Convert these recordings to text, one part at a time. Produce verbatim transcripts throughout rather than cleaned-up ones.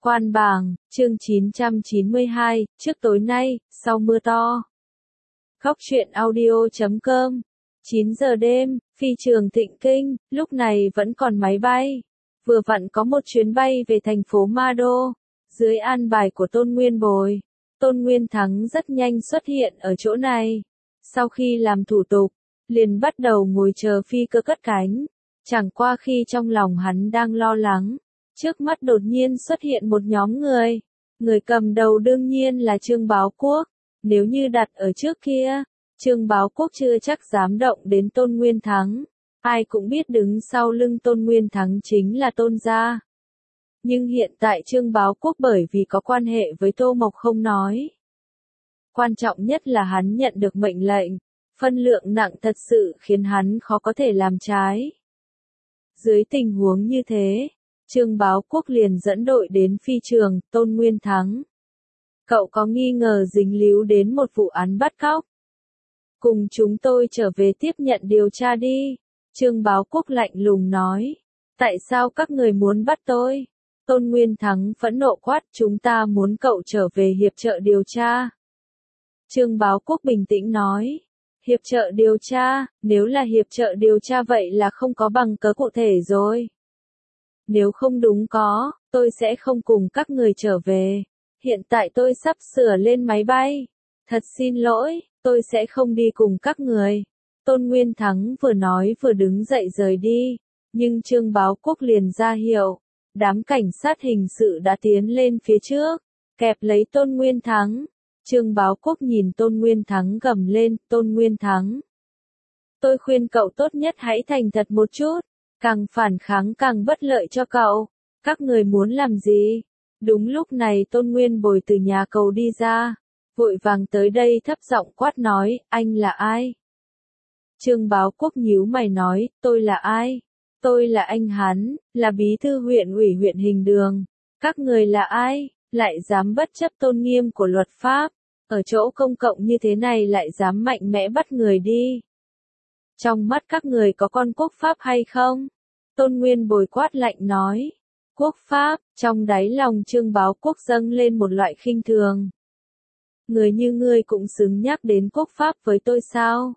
Quan Bàng, chương chín trăm chín mươi hai, trước tối nay, sau mưa to. Khóc chuyện audio chấm com. chín giờ đêm, phi trường Thịnh Kinh, lúc này vẫn còn máy bay. Vừa vặn có một chuyến bay về thành phố Ma Đô. Dưới an bài của Tôn Nguyên Bồi, Tôn Nguyên Thắng rất nhanh xuất hiện ở chỗ này. Sau khi làm thủ tục, liền bắt đầu ngồi chờ phi cơ cất cánh. Chẳng qua khi trong lòng hắn đang lo lắng, trước mắt đột nhiên xuất hiện một nhóm người. Người cầm đầu đương nhiên là Trương Báo Quốc. Nếu như đặt ở trước kia, Trương Báo Quốc chưa chắc dám động đến Tôn Nguyên Thắng. Ai cũng biết đứng sau lưng Tôn Nguyên Thắng chính là Tôn gia. Nhưng hiện tại Trương Báo Quốc bởi vì có quan hệ với Tô Mộc không nói. Quan trọng nhất là hắn nhận được mệnh lệnh, phân lượng nặng thật sự khiến hắn khó có thể làm trái. Dưới tình huống như thế, Trương Báo Quốc liền dẫn đội đến phi trường Tôn Nguyên Thắng. Cậu có nghi ngờ dính líu đến một vụ án bắt cóc? Cùng chúng tôi trở về tiếp nhận điều tra đi. Trương Báo Quốc lạnh lùng nói. Tại sao các người muốn bắt tôi? Tôn Nguyên Thắng phẫn nộ quát, chúng ta muốn cậu trở về hiệp trợ điều tra. Trương Báo Quốc bình tĩnh nói. Hiệp trợ điều tra, nếu là hiệp trợ điều tra vậy là không có bằng cớ cụ thể rồi. Nếu không đúng có, tôi sẽ không cùng các người trở về. Hiện tại tôi sắp sửa lên máy bay. Thật xin lỗi, tôi sẽ không đi cùng các người. Tôn Nguyên Thắng vừa nói vừa đứng dậy rời đi. Nhưng Trương Báo Quốc liền ra hiệu. Đám cảnh sát hình sự đã tiến lên phía trước, kẹp lấy Tôn Nguyên Thắng. Trương Báo Quốc nhìn Tôn Nguyên Thắng gầm lên, Tôn Nguyên Thắng. Tôi khuyên cậu tốt nhất hãy thành thật một chút, càng phản kháng càng bất lợi cho cậu. Các người muốn làm gì? Đúng lúc này Tôn Nguyên Bồi từ nhà cầu đi ra, vội vàng tới đây thấp giọng quát nói, anh là ai? Trương Báo Quốc nhíu mày nói, tôi là ai? Tôi là anh hắn, là bí thư huyện ủy huyện Hình Đường. Các người là ai? Lại dám bất chấp tôn nghiêm của luật pháp, ở chỗ công cộng như thế này lại dám mạnh mẽ bắt người đi. Trong mắt các người có con quốc pháp hay không? Tôn Nguyên Bồi quát lạnh nói. Quốc pháp, trong đáy lòng Trương Báo Quốc dâng lên một loại khinh thường. Người như ngươi cũng xứng nhắc đến quốc pháp với tôi sao?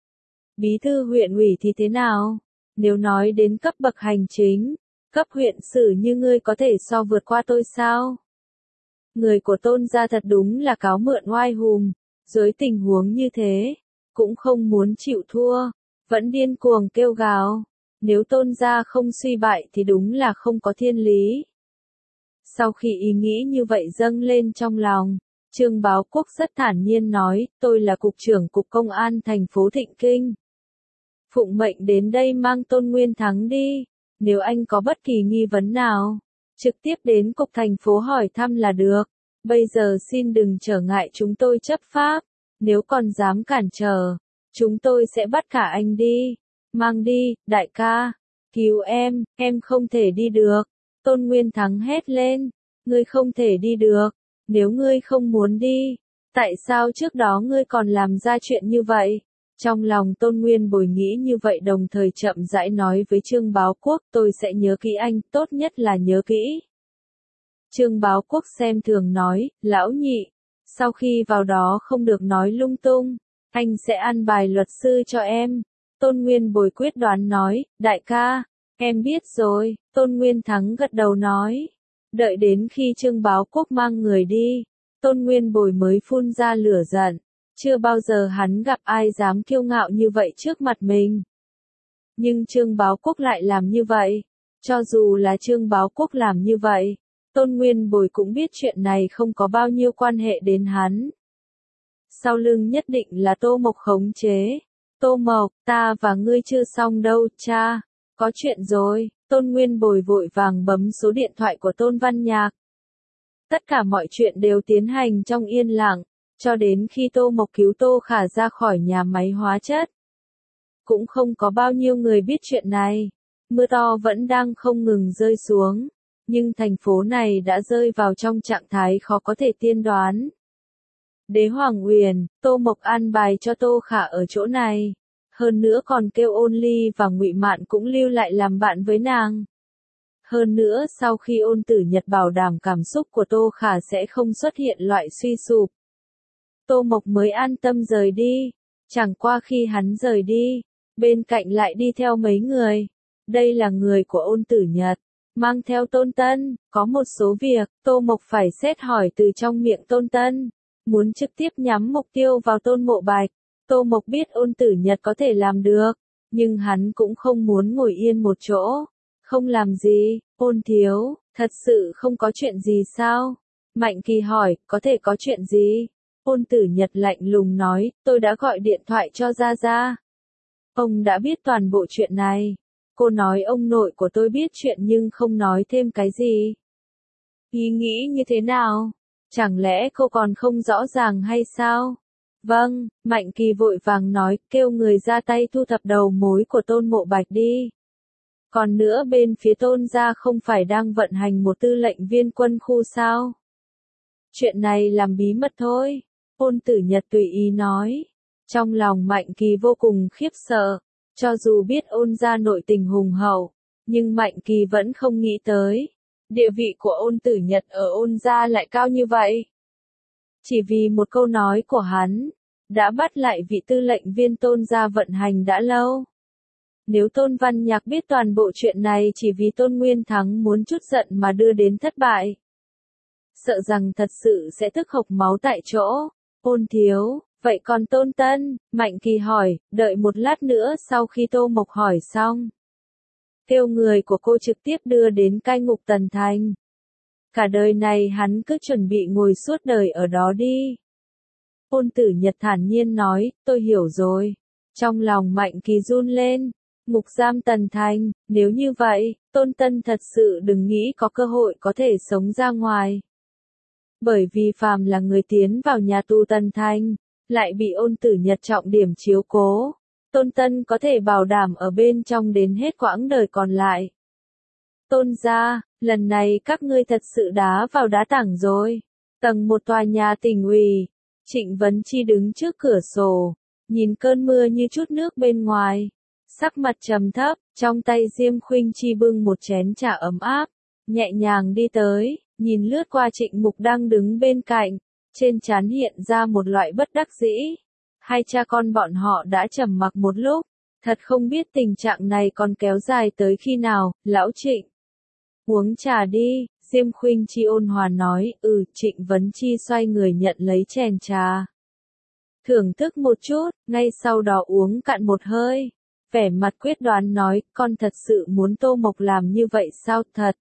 Bí thư huyện ủy thì thế nào? Nếu nói đến cấp bậc hành chính, cấp huyện sử như ngươi có thể so vượt qua tôi sao? Người của Tôn gia thật đúng là cáo mượn oai hùng, dưới tình huống như thế, cũng không muốn chịu thua, vẫn điên cuồng kêu gào. Nếu Tôn gia không suy bại thì đúng là không có thiên lý. Sau khi ý nghĩ như vậy dâng lên trong lòng, Trương Báo Quốc rất thản nhiên nói, tôi là cục trưởng cục công an thành phố Thịnh Kinh. Phụng mệnh đến đây mang Tôn Nguyên Thắng đi, nếu anh có bất kỳ nghi vấn nào, trực tiếp đến cục thành phố hỏi thăm là được. Bây giờ xin đừng trở ngại chúng tôi chấp pháp, nếu còn dám cản trở, chúng tôi sẽ bắt cả anh đi. Mang đi, đại ca, cứu em, em không thể đi được. Tôn Nguyên Thắng hét lên, ngươi không thể đi được, nếu ngươi không muốn đi, tại sao trước đó ngươi còn làm ra chuyện như vậy? Trong lòng Tôn Nguyên Bồi nghĩ như vậy đồng thời chậm rãi nói với Trương Báo Quốc, tôi sẽ nhớ kỹ anh, tốt nhất là nhớ kỹ. Trương Báo Quốc xem thường nói, lão nhị, sau khi vào đó không được nói lung tung, anh sẽ ăn bài luật sư cho em. Tôn Nguyên Bồi quyết đoán nói, đại ca, em biết rồi. Tôn Nguyên Thắng gật đầu nói. Đợi đến khi Trương Báo Quốc mang người đi, Tôn Nguyên Bồi mới phun ra lửa giận. Chưa bao giờ hắn gặp ai dám kiêu ngạo như vậy trước mặt mình. Nhưng Trương Báo Quốc lại làm như vậy. Cho dù là Trương Báo Quốc làm như vậy, Tôn Nguyên Bồi cũng biết chuyện này không có bao nhiêu quan hệ đến hắn. Sau lưng nhất định là Tô Mộc khống chế. Tô Mộc, ta và ngươi chưa xong đâu, cha. Có chuyện rồi. Tôn Nguyên Bồi vội vàng bấm số điện thoại của Tôn Văn Nhạc. Tất cả mọi chuyện đều tiến hành trong yên lặng, cho đến khi Tô Mộc cứu Tô Khả ra khỏi nhà máy hóa chất. Cũng không có bao nhiêu người biết chuyện này. Mưa to vẫn đang không ngừng rơi xuống, nhưng thành phố này đã rơi vào trong trạng thái khó có thể tiên đoán. Đế Hoàng Uyển, Tô Mộc an bài cho Tô Khả ở chỗ này, hơn nữa còn kêu Ôn Ly và Ngụy Mạn cũng lưu lại làm bạn với nàng. Hơn nữa sau khi Ôn Tử Nhật bảo đảm cảm xúc của Tô Khả sẽ không xuất hiện loại suy sụp, Tô Mộc mới an tâm rời đi. Chẳng qua khi hắn rời đi, bên cạnh lại đi theo mấy người. Đây là người của Ôn Tử Nhật, mang theo Tôn Tân, có một số việc, Tô Mộc phải xét hỏi từ trong miệng Tôn Tân, muốn trực tiếp nhắm mục tiêu vào Tôn Mộ Bạch. Tô Mộc biết Ôn Tử Nhật có thể làm được, nhưng hắn cũng không muốn ngồi yên một chỗ, không làm gì. Ôn thiếu, thật sự không có chuyện gì sao? Mạnh Kỳ hỏi, có thể có chuyện gì? Ôn Tử Nhật lạnh lùng nói, tôi đã gọi điện thoại cho Gia Gia. Ông đã biết toàn bộ chuyện này. Cô nói ông nội của tôi biết chuyện nhưng không nói thêm cái gì. Ý nghĩ như thế nào? Chẳng lẽ cô còn không rõ ràng hay sao? Vâng, Mạnh Kỳ vội vàng nói, kêu người ra tay thu thập đầu mối của Tôn Mộ Bạch đi. Còn nữa bên phía Tôn gia không phải đang vận hành một tư lệnh viên quân khu sao? Chuyện này làm bí mật thôi. Ôn Tử Nhật tùy ý nói. Trong lòng Mạnh Kỳ vô cùng khiếp sợ. Cho dù biết Ôn gia nội tình hùng hậu, nhưng Mạnh Kỳ vẫn không nghĩ tới. Địa vị của Ôn Tử Nhật ở Ôn gia lại cao như vậy. Chỉ vì một câu nói của hắn, đã bắt lại vị tư lệnh viên Tôn gia vận hành đã lâu. Nếu Tôn Văn Nhạc biết toàn bộ chuyện này chỉ vì Tôn Nguyên Thắng muốn chút giận mà đưa đến thất bại, sợ rằng thật sự sẽ tức hộc máu tại chỗ. Ôn thiếu, vậy còn Tôn Tân? Mạnh Kỳ hỏi, đợi một lát nữa sau khi Tô Mộc hỏi xong. Kêu người của cô trực tiếp đưa đến cai ngục Tần Thành. Cả đời này hắn cứ chuẩn bị ngồi suốt đời ở đó đi. Ôn Tử Nhật thản nhiên nói, tôi hiểu rồi. Trong lòng Mạnh Kỳ run lên. Ngục giam Tần Thành, nếu như vậy, Tôn Tân thật sự đừng nghĩ có cơ hội có thể sống ra ngoài. Bởi vì phàm là người tiến vào nhà tù Tần Thành, lại bị Ôn Tử Nhật trọng điểm chiếu cố. Tôn Tân có thể bảo đảm ở bên trong đến hết quãng đời còn lại. Tôn gia, lần này các ngươi thật sự đá vào đá tảng rồi. Tầng một tòa nhà tỉnh ủy, Trịnh Vấn Chi đứng trước cửa sổ, nhìn cơn mưa như chút nước bên ngoài. Sắc mặt trầm thấp, trong tay Diêm Khuynh Chi bưng một chén trà ấm áp, nhẹ nhàng đi tới, nhìn lướt qua Trịnh Mục đang đứng bên cạnh, trên trán hiện ra một loại bất đắc dĩ. Hai cha con bọn họ đã trầm mặc một lúc, thật không biết tình trạng này còn kéo dài tới khi nào. Lão Trịnh, uống trà đi. Diêm Khuynh Chi ôn hòa nói. Ừ. Trịnh Vấn Chi xoay người nhận lấy chén trà, thưởng thức một chút, ngay sau đó uống cạn một hơi. Vẻ mặt quyết đoán nói, con thật sự muốn Tô Mộc làm như vậy sao? Thật.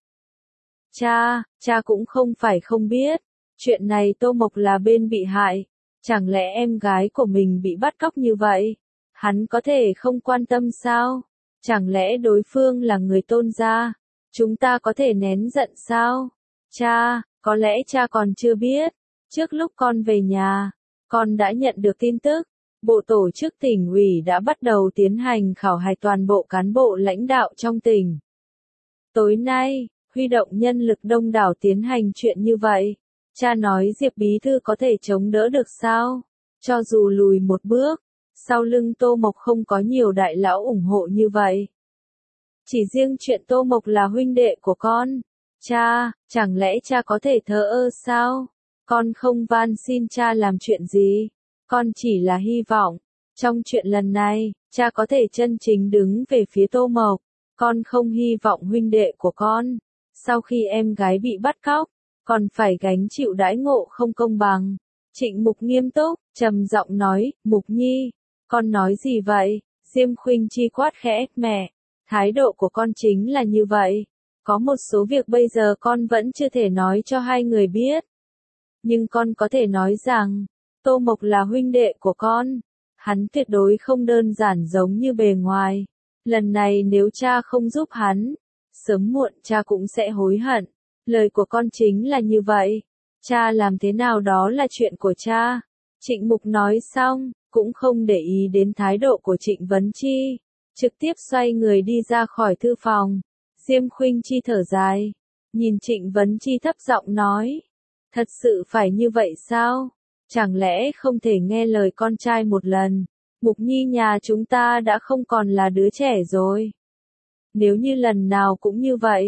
Cha, cha cũng không phải không biết. Chuyện này Tô Mộc là bên bị hại. Chẳng lẽ em gái của mình bị bắt cóc như vậy? Hắn có thể không quan tâm sao? Chẳng lẽ đối phương là người Tôn gia? Chúng ta có thể nén giận sao? Cha, có lẽ cha còn chưa biết. Trước lúc con về nhà, con đã nhận được tin tức. Bộ tổ chức tỉnh ủy đã bắt đầu tiến hành khảo hạch toàn bộ cán bộ lãnh đạo trong tỉnh. Tối nay, huy động nhân lực đông đảo tiến hành chuyện như vậy. Cha nói Diệp Bí Thư có thể chống đỡ được sao? Cho dù lùi một bước, sau lưng Tô Mộc không có nhiều đại lão ủng hộ như vậy. Chỉ riêng chuyện Tô Mộc là huynh đệ của con. Cha, chẳng lẽ cha có thể thờ ơ sao? Con không van xin cha làm chuyện gì. Con chỉ là hy vọng, trong chuyện lần này, cha có thể chân chính đứng về phía Tô Mộc. Con không hy vọng huynh đệ của con, sau khi em gái bị bắt cóc, còn phải gánh chịu đãi ngộ không công bằng. Trịnh Mục nghiêm túc, trầm giọng nói, Mục Nhi, con nói gì vậy? Diêm Khuynh Chi quát khẽ, mẹ, thái độ của con chính là như vậy. Có một số việc bây giờ con vẫn chưa thể nói cho hai người biết. Nhưng con có thể nói rằng, Tô Mộc là huynh đệ của con. Hắn tuyệt đối không đơn giản giống như bề ngoài. Lần này nếu cha không giúp hắn, sớm muộn cha cũng sẽ hối hận. Lời của con chính là như vậy. Cha làm thế nào đó là chuyện của cha. Trịnh Mục nói xong, cũng không để ý đến thái độ của Trịnh Vấn Chi. Trực tiếp xoay người đi ra khỏi thư phòng. Diêm Khuynh Chi thở dài. Nhìn Trịnh Vấn Chi thấp giọng nói. Thật sự phải như vậy sao? Chẳng lẽ không thể nghe lời con trai một lần? Mục Nhi nhà chúng ta đã không còn là đứa trẻ rồi. Nếu như lần nào cũng như vậy,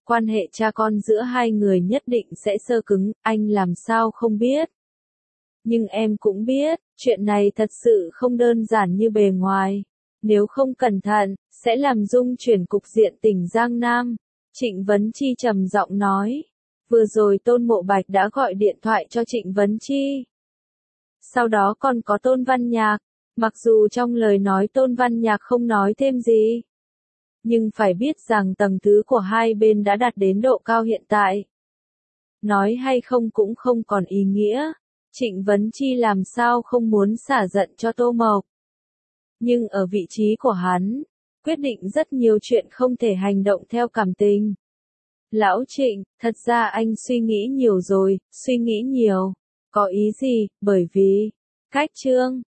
quan hệ cha con giữa hai người nhất định sẽ xơ cứng, anh làm sao không biết. Nhưng em cũng biết, chuyện này thật sự không đơn giản như bề ngoài. Nếu không cẩn thận, sẽ làm rung chuyển cục diện tỉnh Giang Nam. Trịnh Vấn Chi trầm giọng nói. Vừa rồi Tôn Mộ Bạch đã gọi điện thoại cho Trịnh Vấn Chi. Sau đó còn có Tôn Văn Nhạc. Mặc dù trong lời nói Tôn Văn Nhạc không nói thêm gì. Nhưng phải biết rằng tầng thứ của hai bên đã đạt đến độ cao hiện tại. Nói hay không cũng không còn ý nghĩa. Trịnh Vấn Chi làm sao không muốn xả giận cho Tô Mộc. Nhưng ở vị trí của hắn, quyết định rất nhiều chuyện không thể hành động theo cảm tình. Lão Trịnh, thật ra anh suy nghĩ nhiều rồi, suy nghĩ nhiều. Có ý gì, bởi vì, cách trương,